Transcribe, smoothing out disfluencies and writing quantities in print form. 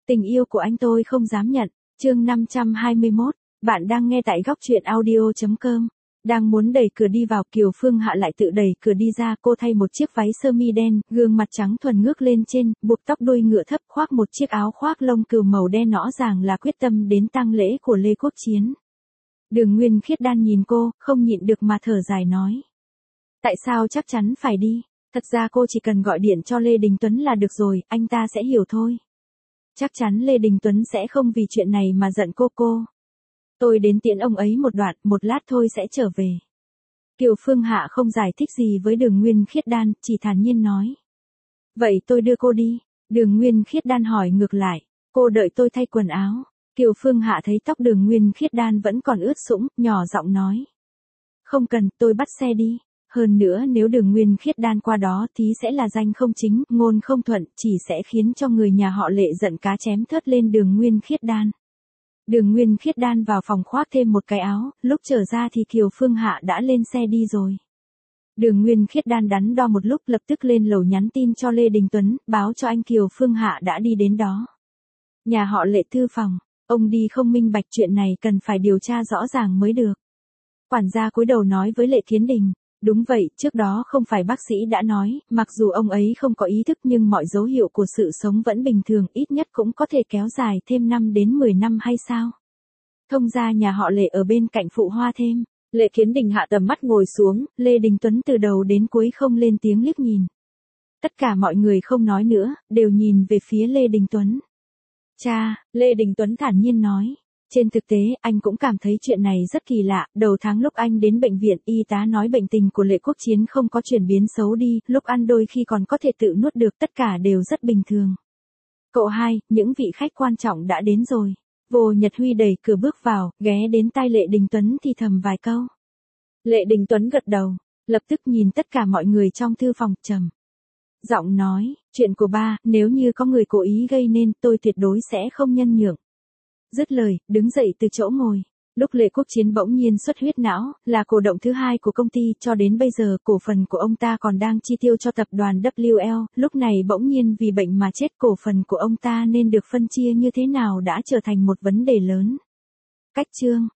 Tình yêu của anh tôi không dám nhận. Chương 521, bạn đang nghe tại góc truyện audio.com. Đang muốn đẩy cửa đi vào, Kiều Phương Hạ lại tự đẩy cửa đi ra. Cô thay một chiếc váy sơ mi đen, gương mặt trắng thuần ngước lên trên, buộc tóc đuôi ngựa thấp, khoác một chiếc áo khoác lông cừu màu đen, rõ ràng là quyết tâm đến tang lễ của Lê Quốc Chiến. Đường Nguyên Khiết Đan nhìn cô, không nhịn được mà thở dài nói. Tại sao chắc chắn phải đi? Thật ra cô chỉ cần gọi điện cho Lê Đình Tuấn là được rồi, anh ta sẽ hiểu thôi. Chắc chắn Lê Đình Tuấn sẽ không vì chuyện này mà giận cô. Tôi đến tiễn ông ấy một đoạn, một lát thôi sẽ trở về. Kiều Phương Hạ không giải thích gì với Đường Nguyên Khiết Đan, chỉ thản nhiên nói. Vậy tôi đưa cô đi. Đường Nguyên Khiết Đan hỏi ngược lại. Cô đợi tôi thay quần áo. Kiều Phương Hạ thấy tóc Đường Nguyên Khiết Đan vẫn còn ướt sũng, nhỏ giọng nói. Không cần, tôi bắt xe đi. Hơn nữa nếu Đường Nguyên Khiết Đan qua đó thì sẽ là danh không chính, ngôn không thuận, chỉ sẽ khiến cho người nhà họ Lệ giận cá chém thớt lên Đường Nguyên Khiết Đan. Đường Nguyên Khiết Đan vào phòng khoác thêm một cái áo, lúc trở ra thì Kiều Phương Hạ đã lên xe đi rồi. Đường Nguyên Khiết Đan đắn đo một lúc, lập tức lên lầu nhắn tin cho Lê Đình Tuấn, báo cho anh Kiều Phương Hạ đã đi đến đó. Nhà họ Lệ thư phòng, ông đi không minh bạch, chuyện này cần phải điều tra rõ ràng mới được. Quản gia cúi đầu nói với Lệ Thiến Đình. Đúng vậy, trước đó không phải bác sĩ đã nói, mặc dù ông ấy không có ý thức nhưng mọi dấu hiệu của sự sống vẫn bình thường, ít nhất cũng có thể kéo dài thêm 5 đến 10 năm hay sao? Thông gia nhà họ Lệ ở bên cạnh phụ hoa thêm. Lệ Thiến Đình hạ tầm mắt ngồi xuống, Lê Đình Tuấn từ đầu đến cuối không lên tiếng liếc nhìn. Tất cả mọi người không nói nữa, đều nhìn về phía Lê Đình Tuấn. Cha, Lê Đình Tuấn thản nhiên nói. Trên thực tế, anh cũng cảm thấy chuyện này rất kỳ lạ, đầu tháng lúc anh đến bệnh viện, y tá nói bệnh tình của Lệ Quốc Chiến không có chuyển biến xấu đi, lúc ăn đôi khi còn có thể tự nuốt được, tất cả đều rất bình thường. Cậu hai, những vị khách quan trọng đã đến rồi. Vô Nhật Huy đẩy cửa bước vào, ghé đến tai Lệ Đình Tuấn thì thầm vài câu. Lệ Đình Tuấn gật đầu, lập tức nhìn tất cả mọi người trong thư phòng, trầm giọng nói, chuyện của ba, nếu như có người cố ý gây nên, tôi tuyệt đối sẽ không nhân nhượng. Dứt lời, đứng dậy từ chỗ ngồi. Lúc Lệ Quốc Chiến bỗng nhiên xuất huyết não, là cổ động thứ hai của công ty, cho đến bây giờ cổ phần của ông ta còn đang chi tiêu cho tập đoàn WL, lúc này bỗng nhiên vì bệnh mà chết, cổ phần của ông ta nên được phân chia như thế nào đã trở thành một vấn đề lớn. Cách chương